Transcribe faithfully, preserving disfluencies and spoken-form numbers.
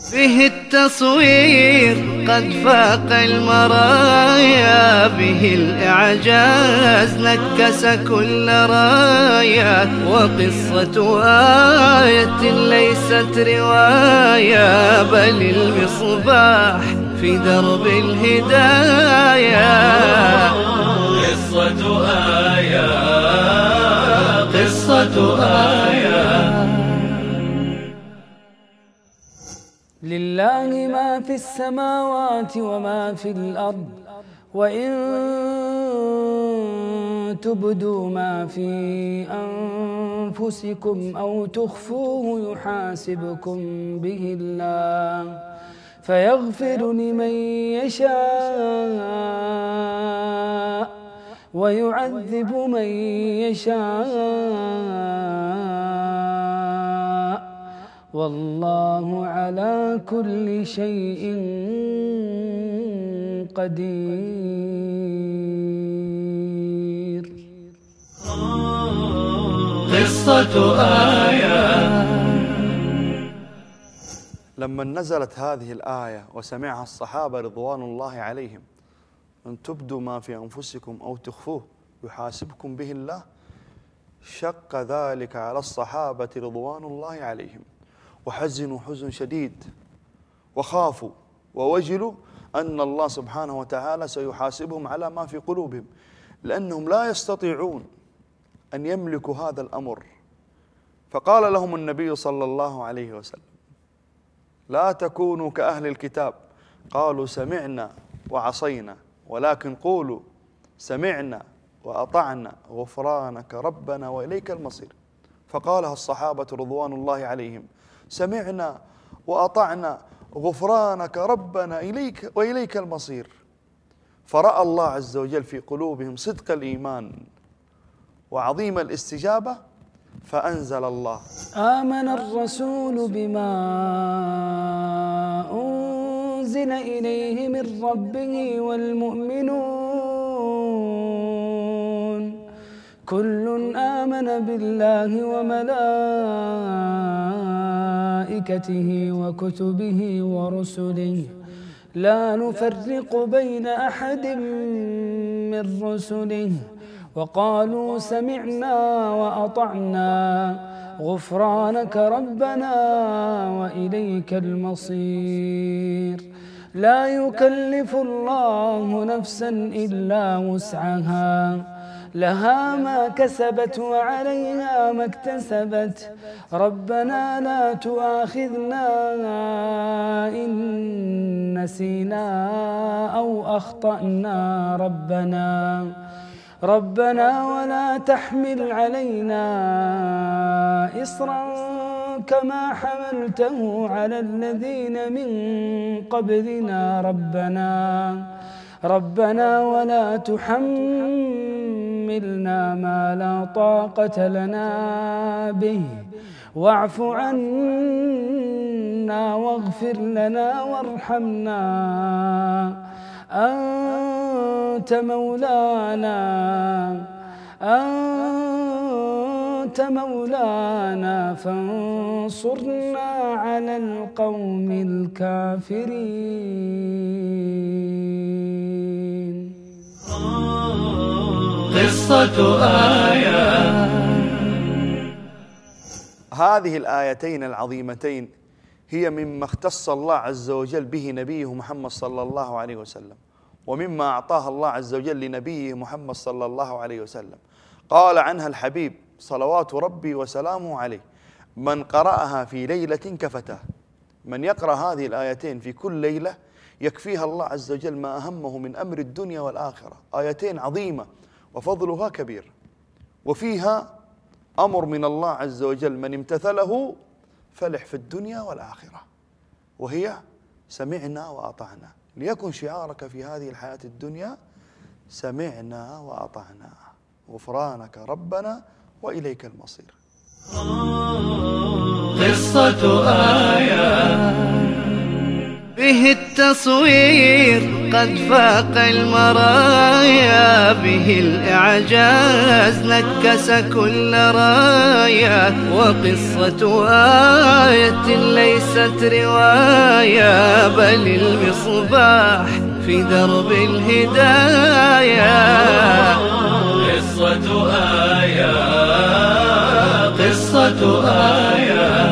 به التصوير قد فاق المرايا، به الإعجاز نكس كل رايا، وقصة آية ليست رواية بل المصباح في درب الهدايا. قصة آية قصة آية. لله ما في السماوات وما في الأرض، وإن تبدوا ما في أنفسكم أو تخفوه يحاسبكم به الله، فيغفر لمن يشاء ويعذب من يشاء، والله على كل شيء قدير. قصة آية. لما نزلت هذه الآية وسمعها الصحابة رضوان الله عليهم، أن تبدوا ما في أنفسكم أو تخفوه يحاسبكم به الله، شق ذلك على الصحابة رضوان الله عليهم، وحزنوا حزن شديد، وخافوا ووجلوا أن الله سبحانه وتعالى سيحاسبهم على ما في قلوبهم، لأنهم لا يستطيعون أن يملكوا هذا الأمر. فقال لهم النبي صلى الله عليه وسلم: لا تكونوا كأهل الكتاب، قالوا سمعنا وعصينا، ولكن قولوا سمعنا وأطعنا غفرانك ربنا وإليك المصير. فقالها الصحابة رضوان الله عليهم: سمعنا وأطعنا غفرانك ربنا إليك وإليك المصير. فرأى الله عز وجل في قلوبهم صدق الإيمان وعظيم الاستجابة، فأنزل الله: آمن الرسول بما أنزل إليه من ربه والمؤمنون كل آمن بالله وملائكته وكتبه ورسله لا نفرق بين أحد من رسله، وقالوا سمعنا وأطعنا غفرانك ربنا وإليك المصير. لا يكلف الله نفسا إلا وسعها، لها ما كسبت وعليها ما اكتسبت، ربنا لا تؤاخذنا إن نسينا أو أخطأنا، ربنا ربنا ولا تحمل علينا إصرا كما حملته على الذين من قبلنا، ربنا ربنا ولا تحملنا ما لا طاقة لنا به، واعف عنا واغفر لنا وارحمنا، أنت مولانا أنت مولانا فانصرنا على القوم الكافرين. قصة آية. هذه الآيتين العظيمتين هي مما اختص الله عز وجل به نبيه محمد صلى الله عليه وسلم، ومما أعطاها الله عز وجل لنبيه محمد صلى الله عليه وسلم. قال عنها الحبيب صلوات ربي وسلامه عليه: من قرأها في ليلة كفتاه. من يقرأ هذه الآيتين في كل ليلة يكفيها الله عز وجل ما أهمه من أمر الدنيا والآخرة. آيتين عظيمة وفضلها كبير، وفيها أمر من الله عز وجل من امتثله فلح في الدنيا والآخرة، وهي سمعنا وأطعنا. ليكن شعارك في هذه الحياة الدنيا: سمعنا وأطعنا غفرانك ربنا وإليك المصير. قصة آية. به التصوير قد فاق المرايا، به الإعجاز نكس كل رايا، وقصة آية ليست رواية بل المصباح في درب الهداية. قصة آية، قصة آية.